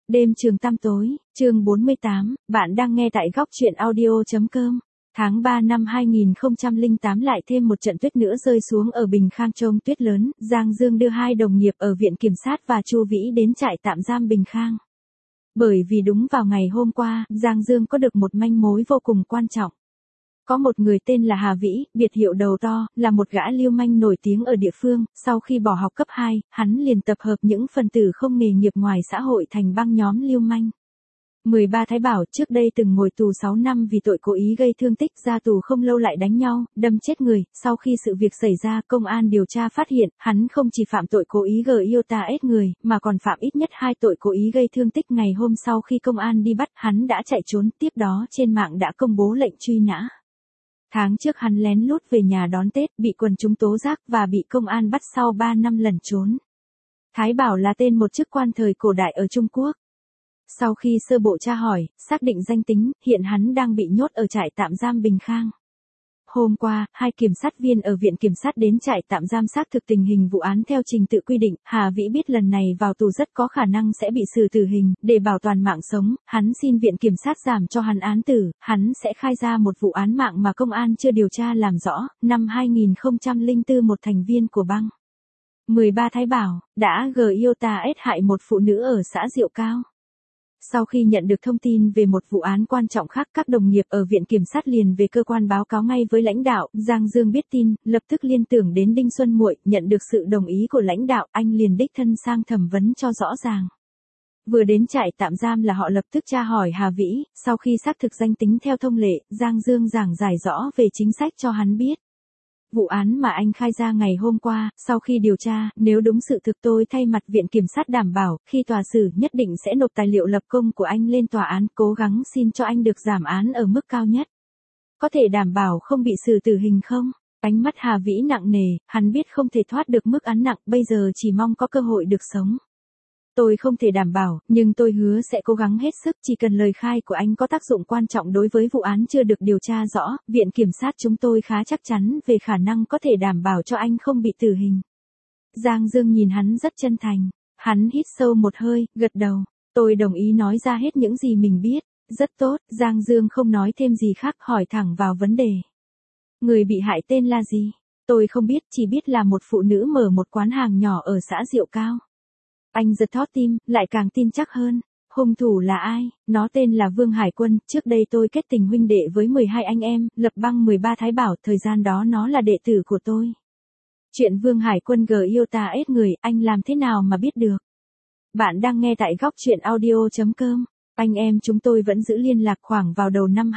Đêm trường tăm tối, chương 48, bạn đang nghe tại góc truyện audio.com. Tháng 3 năm 2008 lại thêm một trận tuyết nữa rơi xuống ở Bình Khang trông tuyết lớn, Giang Dương đưa hai đồng nghiệp ở Viện Kiểm sát và Chu Vĩ đến trại tạm giam Bình Khang. Bởi vì đúng vào ngày hôm qua, Giang Dương có được một manh mối vô cùng quan trọng. Có một người tên là Hà Vĩ, biệt hiệu đầu to, là một gã lưu manh nổi tiếng ở địa phương, sau khi bỏ học cấp 2, hắn liền tập hợp những phần tử không nghề nghiệp ngoài xã hội thành băng nhóm lưu manh. 13 Thái Bảo trước đây từng ngồi tù 6 năm vì tội cố ý gây thương tích, ra tù không lâu lại đánh nhau, đâm chết người, sau khi sự việc xảy ra công an điều tra phát hiện, hắn không chỉ phạm tội cố ý GIOTAS người, mà còn phạm ít nhất 2 tội cố ý gây thương tích. Ngày hôm sau khi công an đi bắt, hắn đã chạy trốn, tiếp đó trên mạng đã công bố lệnh truy nã. Tháng trước hắn lén lút về nhà đón Tết, bị quần chúng tố giác và bị công an bắt sau 3 năm lẩn trốn. Thái Bảo là tên một chức quan thời cổ đại ở Trung Quốc. Sau khi sơ bộ tra hỏi, xác định danh tính, hiện hắn đang bị nhốt ở trại tạm giam Bình Khang. Hôm qua, hai kiểm sát viên ở Viện Kiểm sát đến trại tạm giam xác thực tình hình vụ án theo trình tự quy định. Hà Vĩ biết lần này vào tù rất có khả năng sẽ bị xử tử hình, để bảo toàn mạng sống, hắn xin Viện Kiểm sát giảm cho hắn án tử, hắn sẽ khai ra một vụ án mạng mà công an chưa điều tra làm rõ. Năm 2004 một thành viên của băng 13 Thái Bảo đã GIOTAS hại một phụ nữ ở xã Diệu Cao. Sau khi nhận được thông tin về một vụ án quan trọng khác, các đồng nghiệp ở Viện Kiểm sát liền về cơ quan báo cáo ngay với lãnh đạo. Giang Dương biết tin, lập tức liên tưởng đến Đinh Xuân Muội, nhận được sự đồng ý của lãnh đạo, anh liền đích thân sang thẩm vấn cho rõ ràng. Vừa đến trại tạm giam là họ lập tức tra hỏi Hà Vĩ, sau khi xác thực danh tính theo thông lệ, Giang Dương giảng giải rõ về chính sách cho hắn biết. Vụ án mà anh khai ra ngày hôm qua, sau khi điều tra, nếu đúng sự thực tôi thay mặt Viện Kiểm sát đảm bảo, khi tòa xử nhất định sẽ nộp tài liệu lập công của anh lên tòa án, cố gắng xin cho anh được giảm án ở mức cao nhất. Có thể đảm bảo không bị xử tử hình không? Ánh mắt Hà Vĩ nặng nề, hắn biết không thể thoát được mức án nặng, bây giờ chỉ mong có cơ hội được sống. Tôi không thể đảm bảo, nhưng tôi hứa sẽ cố gắng hết sức, chỉ cần lời khai của anh có tác dụng quan trọng đối với vụ án chưa được điều tra rõ, Viện Kiểm sát chúng tôi khá chắc chắn về khả năng có thể đảm bảo cho anh không bị tử hình. Giang Dương nhìn hắn rất chân thành, hắn hít sâu một hơi, gật đầu, tôi đồng ý nói ra hết những gì mình biết, rất tốt, Giang Dương không nói thêm gì khác, hỏi thẳng vào vấn đề. Người bị hại tên là gì? Tôi không biết, chỉ biết là một phụ nữ mở một quán hàng nhỏ ở xã Diệu Cao. Anh giật thót tim, lại càng tin chắc hơn. Hung thủ là ai? Nó tên là Vương Hải Quân, trước đây tôi kết tình huynh đệ với 12 anh em, lập băng 13 Thái Bảo, thời gian đó nó là đệ tử của tôi. Chuyện Vương Hải Quân GIOTAS người, anh làm thế nào mà biết được? Bạn đang nghe tại góc truyện audio.com. Anh em chúng tôi vẫn giữ liên lạc. Khoảng vào đầu năm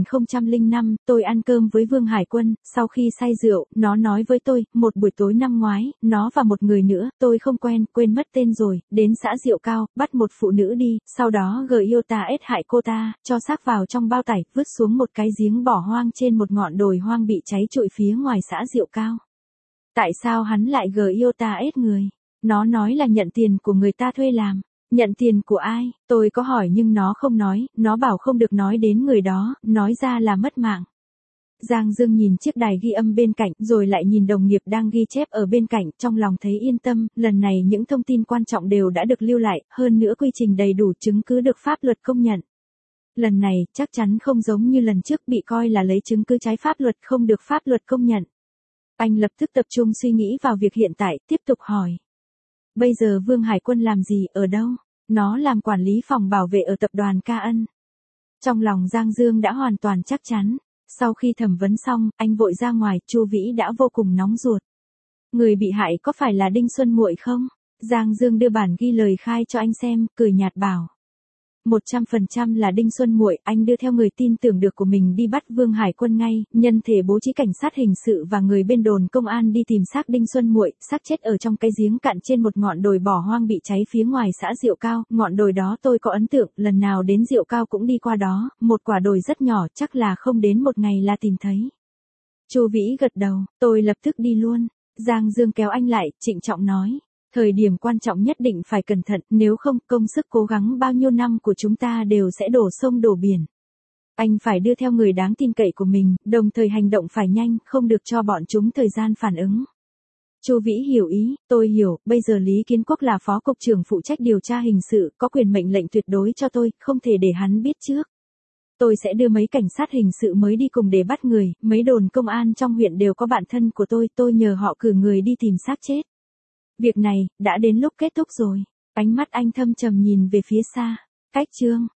2005, tôi ăn cơm với Vương Hải Quân, sau khi say rượu, nó nói với tôi, một buổi tối năm ngoái, nó và một người nữa, tôi không quen, quên mất tên rồi, đến xã Diệu Cao, bắt một phụ nữ đi, sau đó GIOTAS hại cô ta, cho xác vào trong bao tải, vứt xuống một cái giếng bỏ hoang trên một ngọn đồi hoang bị cháy trụi phía ngoài xã Diệu Cao. Tại sao hắn lại GIOTAS người? Nó nói là nhận tiền của người ta thuê làm. Nhận tiền của ai? Tôi có hỏi nhưng nó không nói, nó bảo không được nói đến người đó, nói ra là mất mạng. Giang Dương nhìn chiếc đài ghi âm bên cạnh, rồi lại nhìn đồng nghiệp đang ghi chép ở bên cạnh, trong lòng thấy yên tâm, lần này những thông tin quan trọng đều đã được lưu lại, hơn nữa quy trình đầy đủ, chứng cứ được pháp luật công nhận. Lần này, chắc chắn không giống như lần trước bị coi là lấy chứng cứ trái pháp luật, không được pháp luật công nhận. Anh lập tức tập trung suy nghĩ vào việc hiện tại, tiếp tục hỏi. Bây giờ Vương Hải Quân làm gì, ở đâu? Nó làm quản lý phòng bảo vệ ở tập đoàn Ca Ân. Trong lòng Giang Dương đã hoàn toàn chắc chắn. Sau khi thẩm vấn xong, anh vội ra ngoài, Chu Vĩ đã vô cùng nóng ruột. Người bị hại có phải là Đinh Xuân Muội không? Giang Dương đưa bản ghi lời khai cho anh xem, cười nhạt bảo. 100% là Đinh Xuân Muội, anh đưa theo người tin tưởng được của mình đi bắt Vương Hải Quân ngay, nhân thể bố trí cảnh sát hình sự và người bên đồn công an đi tìm xác Đinh Xuân Muội, xác chết ở trong cái giếng cạn trên một ngọn đồi bỏ hoang bị cháy phía ngoài xã Diệu Cao, ngọn đồi đó tôi có ấn tượng, lần nào đến Diệu Cao cũng đi qua đó, một quả đồi rất nhỏ, chắc là không đến một ngày là tìm thấy. Chu Vĩ gật đầu, tôi lập tức đi luôn. Giang Dương kéo anh lại, trịnh trọng nói. Thời điểm quan trọng nhất định phải cẩn thận, nếu không, công sức cố gắng bao nhiêu năm của chúng ta đều sẽ đổ sông đổ biển. Anh phải đưa theo người đáng tin cậy của mình, đồng thời hành động phải nhanh, không được cho bọn chúng thời gian phản ứng. Chu Vĩ hiểu ý, tôi hiểu, bây giờ Lý Kiến Quốc là phó cục trưởng phụ trách điều tra hình sự, có quyền mệnh lệnh tuyệt đối cho tôi, không thể để hắn biết trước. Tôi sẽ đưa mấy cảnh sát hình sự mới đi cùng để bắt người, mấy đồn công an trong huyện đều có bạn thân của tôi nhờ họ cử người đi tìm xác chết. Việc này, đã đến lúc kết thúc rồi. Ánh mắt anh thâm trầm nhìn về phía xa. Cách Trương.